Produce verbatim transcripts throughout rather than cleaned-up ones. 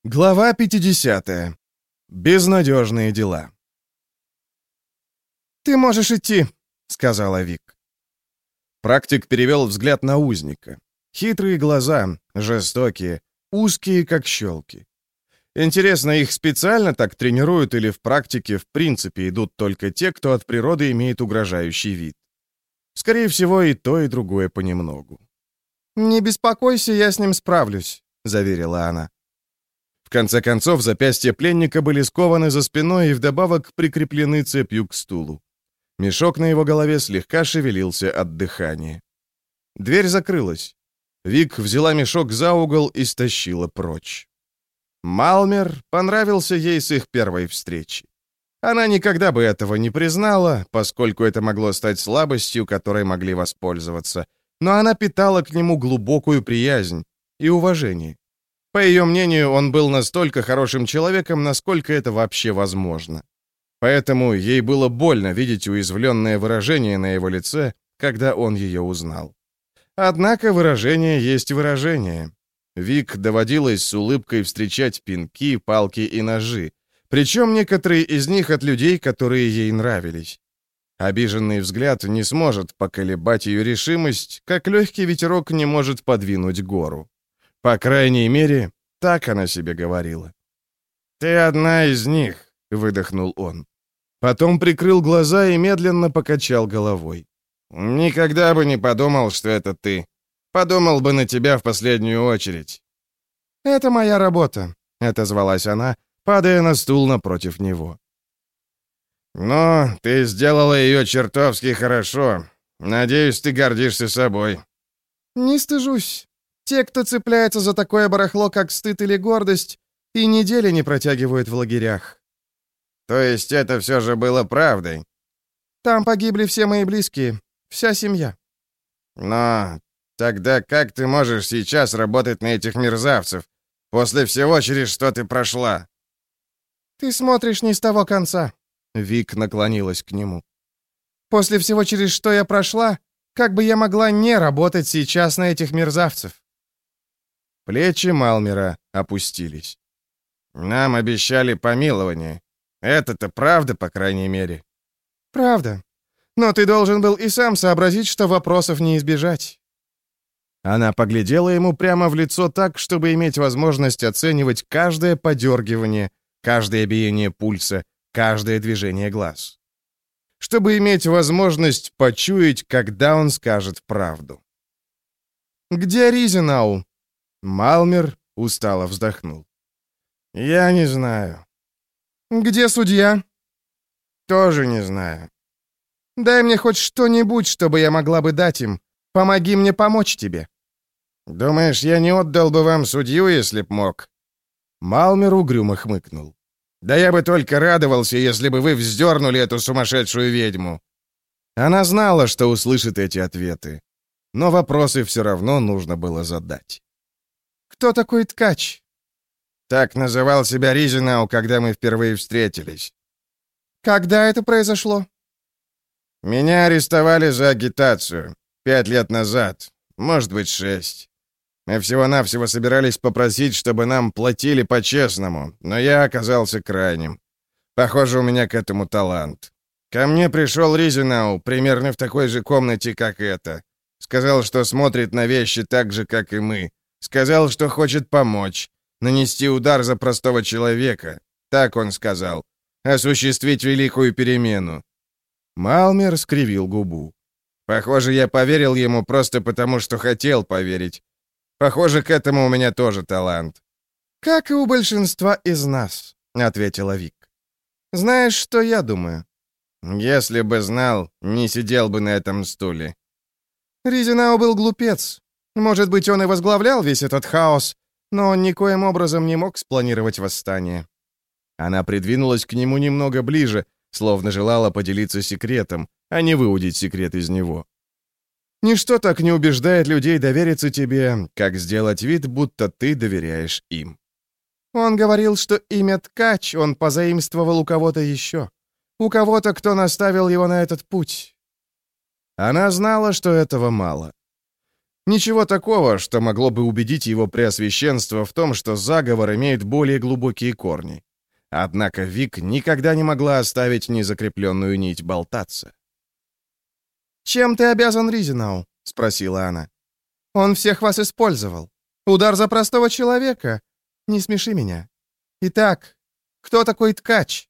Глава пятидесятая. Безнадежные дела. «Ты можешь идти», — сказала Вик. Практик перевел взгляд на узника. Хитрые глаза, жестокие, узкие, как щелки. Интересно, их специально так тренируют или в практике в принципе идут только те, кто от природы имеет угрожающий вид? Скорее всего, и то, и другое понемногу. «Не беспокойся, я с ним справлюсь», — заверила она. В конце концов, запястья пленника были скованы за спиной и вдобавок прикреплены цепью к стулу. Мешок на его голове слегка шевелился от дыхания. Дверь закрылась. Вик взяла мешок за угол и стащила прочь. Малмер понравился ей с их первой встречи. Она никогда бы этого не признала, поскольку это могло стать слабостью, которой могли воспользоваться, но она питала к нему глубокую приязнь и уважение. По ее мнению, он был настолько хорошим человеком, насколько это вообще возможно. Поэтому ей было больно видеть уязвленное выражение на его лице, когда он ее узнал. Однако выражение есть выражение. Вик доводилось с улыбкой встречать пинки, палки и ножи, причем некоторые из них от людей, которые ей нравились. Обиженный взгляд не сможет поколебать ее решимость, как легкий ветерок не может подвинуть гору. По крайней мере, так она себе говорила. «Ты одна из них», — выдохнул он. Потом прикрыл глаза и медленно покачал головой. «Никогда бы не подумал, что это ты. Подумал бы на тебя в последнюю очередь». «Это моя работа», — отозвалась она, падая на стул напротив него. «Но ты сделала ее чертовски хорошо. Надеюсь, ты гордишься собой». «Не стыжусь. Те, кто цепляется за такое барахло, как стыд или гордость, и недели не протягивают в лагерях». «То есть это все же было правдой?» «Там погибли все мои близкие, вся семья». «Но тогда как ты можешь сейчас работать на этих мерзавцев, после всего, через что ты прошла?» «Ты смотришь не с того конца», — Вик наклонилась к нему. «После всего, через что я прошла, как бы я могла не работать сейчас на этих мерзавцев?» Плечи Малмера опустились. «Нам обещали помилование. Это-то правда, по крайней мере?» «Правда. Но ты должен был и сам сообразить, что вопросов не избежать». Она поглядела ему прямо в лицо так, чтобы иметь возможность оценивать каждое подергивание, каждое биение пульса, каждое движение глаз. Чтобы иметь возможность почуять, когда он скажет правду. «Где Ризенау?» Малмер устало вздохнул. «Я не знаю». «Где судья?» «Тоже не знаю». «Дай мне хоть что-нибудь, чтобы я могла бы дать им. Помоги мне помочь тебе». «Думаешь, я не отдал бы вам судью, если б мог?» Малмер угрюмо хмыкнул. «Да я бы только радовался, если бы вы вздернули эту сумасшедшую ведьму». Она знала, что услышит эти ответы, но вопросы все равно нужно было задать. «Кто такой ткач?» «Так называл себя Ризенау, когда мы впервые встретились». «Когда это произошло?» «Меня арестовали за агитацию. Пять лет назад. Может быть, шесть. Мы всего-навсего собирались попросить, чтобы нам платили по-честному, но я оказался крайним. Похоже, у меня к этому талант. Ко мне пришел Ризенау, примерно в такой же комнате, как эта. Сказал, что смотрит на вещи так же, как и мы. Сказал, что хочет помочь. Нанести удар за простого человека. Так он сказал. Осуществить великую перемену». Малмер скривил губу. «Похоже, я поверил ему просто потому, что хотел поверить. Похоже, к этому у меня тоже талант». «Как и у большинства из нас», — ответила Вик. «Знаешь, что я думаю?» «Если бы знал, не сидел бы на этом стуле». Ризенау был глупец. Может быть, он и возглавлял весь этот хаос, но он никоим образом не мог спланировать восстание». Она придвинулась к нему немного ближе, словно желала поделиться секретом, а не выудить секрет из него. «Ничто так не убеждает людей довериться тебе, как сделать вид, будто ты доверяешь им». Он говорил, что имя Ткач он позаимствовал у кого-то еще. У кого-то, кто наставил его на этот путь. Она знала, что этого мало. Ничего такого, что могло бы убедить его преосвященство в том, что заговор имеет более глубокие корни. Однако Вик никогда не могла оставить незакрепленную нить болтаться. «Чем ты обязан Ризенау?» — спросила она. «Он всех вас использовал. Удар за простого человека. Не смеши меня. Итак, кто такой ткач?»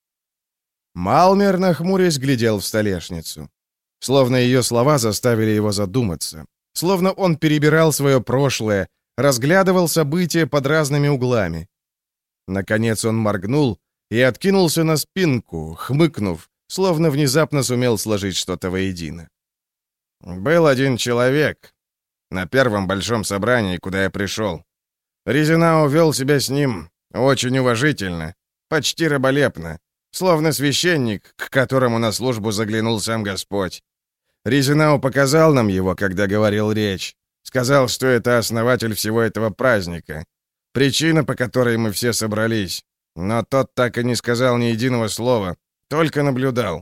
Малмер, нахмурясь, глядел в столешницу. Словно ее слова заставили его задуматься. Словно он перебирал свое прошлое, разглядывал события под разными углами. Наконец он моргнул и откинулся на спинку, хмыкнув, словно внезапно сумел сложить что-то воедино. «Был один человек на первом большом собрании, куда я пришел. Ризенау вел себя с ним очень уважительно, почти раболепно, словно священник, к которому на службу заглянул сам Господь. Ризенау показал нам его, когда говорил речь. Сказал, что это основатель всего этого праздника. Причина, по которой мы все собрались. Но тот так и не сказал ни единого слова, только наблюдал».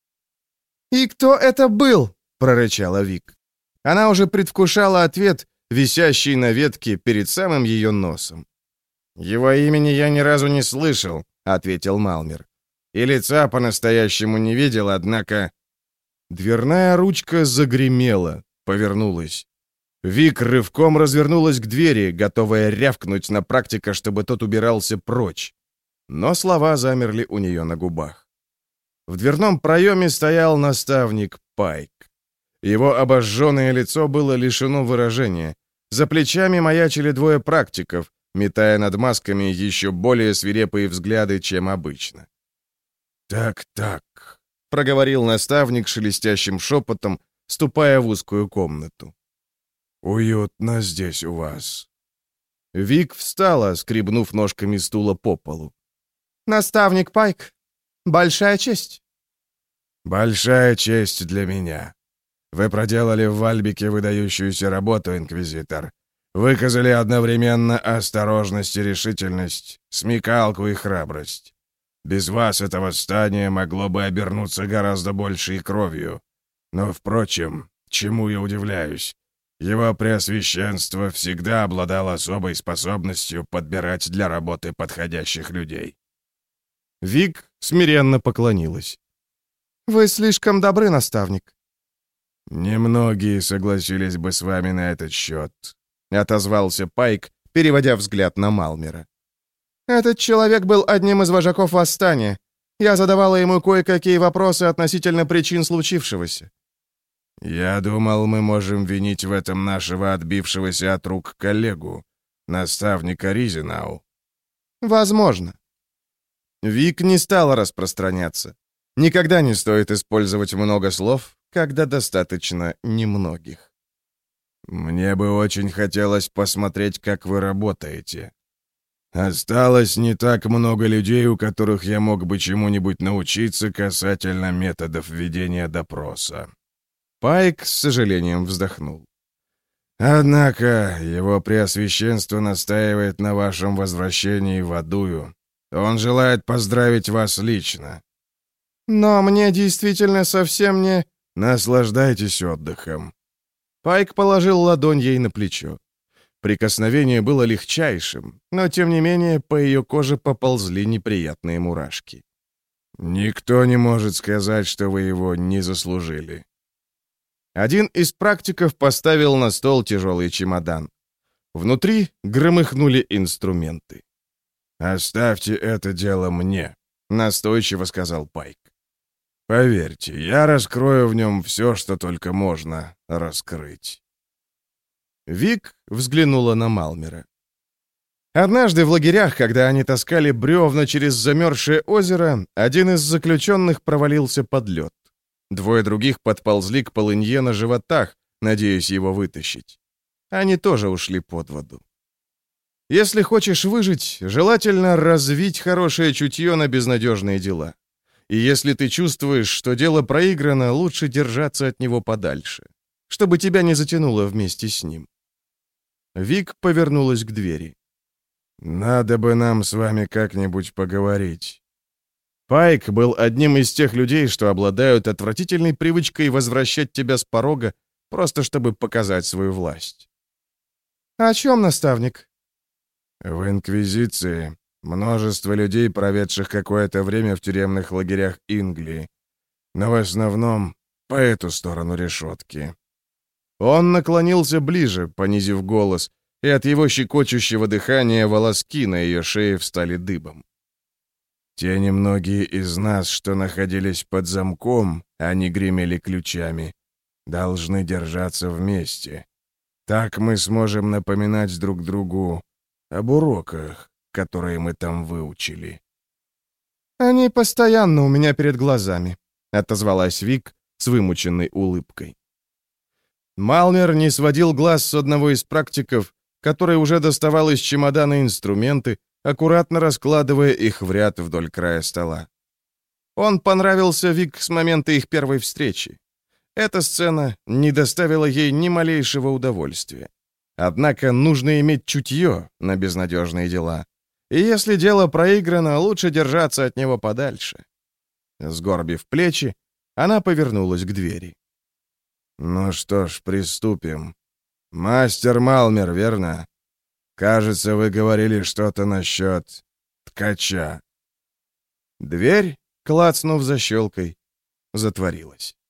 «И кто это был?» — прорычала Вик. Она уже предвкушала ответ, висящий на ветке перед самым ее носом. «Его имени я ни разу не слышал», — ответил Малмер. «И лица по-настоящему не видел, однако...» Дверная ручка загремела, повернулась. Вик рывком развернулась к двери, готовая рявкнуть на практика, чтобы тот убирался прочь. Но слова замерли у нее на губах. В дверном проеме стоял наставник Пайк. Его обожженное лицо было лишено выражения. За плечами маячили двое практиков, метая над масками еще более свирепые взгляды, чем обычно. «Так-так», — проговорил наставник шелестящим шепотом, ступая в узкую комнату. «Уютно здесь у вас». Вик встала, скребнув ножками стула по полу. «Наставник Пайк, большая честь». «Большая честь для меня. Вы проделали в Вальбике выдающуюся работу, инквизитор. Выказали одновременно осторожность и решительность, смекалку и храбрость. Без вас это восстание могло бы обернуться гораздо большей кровью. Но, впрочем, чему я удивляюсь? Его преосвященство всегда обладал особой способностью подбирать для работы подходящих людей». Вик смиренно поклонилась. «Вы слишком добры, наставник». «Немногие согласились бы с вами на этот счет», — отозвался Пайк, переводя взгляд на Малмера. «Этот человек был одним из вожаков восстания. Я задавала ему кое-какие вопросы относительно причин случившегося». «Я думал, мы можем винить в этом нашего отбившегося от рук коллегу, наставника Ризенау». «Возможно». Вик не стала распространяться. Никогда не стоит использовать много слов, когда достаточно немногих. «Мне бы очень хотелось посмотреть, как вы работаете. Осталось не так много людей, у которых я мог бы чему-нибудь научиться касательно методов ведения допроса». Пайк с сожалением вздохнул. «Однако его преосвященство настаивает на вашем возвращении в Адую. Он желает поздравить вас лично». «Но мне действительно совсем не...» «Наслаждайтесь отдыхом». Пайк положил ладонь ей на плечо. Прикосновение было легчайшим, но, тем не менее, по ее коже поползли неприятные мурашки. «Никто не может сказать, что вы его не заслужили». Один из практиков поставил на стол тяжелый чемодан. Внутри громыхнули инструменты. «Оставьте это дело мне», — настойчиво сказал Пайк. «Поверьте, я раскрою в нем все, что только можно раскрыть». Вик взглянула на Малмера. Однажды в лагерях, когда они таскали бревна через замерзшее озеро, один из заключенных провалился под лед. Двое других подползли к полынье на животах, надеясь его вытащить. Они тоже ушли под воду. Если хочешь выжить, желательно развить хорошее чутье на безнадежные дела. И если ты чувствуешь, что дело проиграно, лучше держаться от него подальше, чтобы тебя не затянуло вместе с ним. Вик повернулась к двери. «Надо бы нам с вами как-нибудь поговорить». Пайк был одним из тех людей, что обладают отвратительной привычкой возвращать тебя с порога, просто чтобы показать свою власть. «О чем, наставник?» «В Инквизиции множество людей, проведших какое-то время в тюремных лагерях Инглии, но в основном по эту сторону решетки». Он наклонился ближе, понизив голос, и от его щекочущего дыхания волоски на ее шее встали дыбом. «Те немногие из нас, что находились под замком, а не гремели ключами, должны держаться вместе. Так мы сможем напоминать друг другу об уроках, которые мы там выучили». «Они постоянно у меня перед глазами», — отозвалась Вик с вымученной улыбкой. Малмер не сводил глаз с одного из практиков, который уже доставал из чемодана инструменты, аккуратно раскладывая их в ряд вдоль края стола. Он понравился Вик с момента их первой встречи. Эта сцена не доставила ей ни малейшего удовольствия. Однако нужно иметь чутье на безнадежные дела. И если дело проиграно, лучше держаться от него подальше. Сгорбив плечи, она повернулась к двери. «Ну что ж, приступим. Мастер Малмер, верно? Кажется, вы говорили что-то насчет ткача». Дверь, клацнув защелкой, затворилась.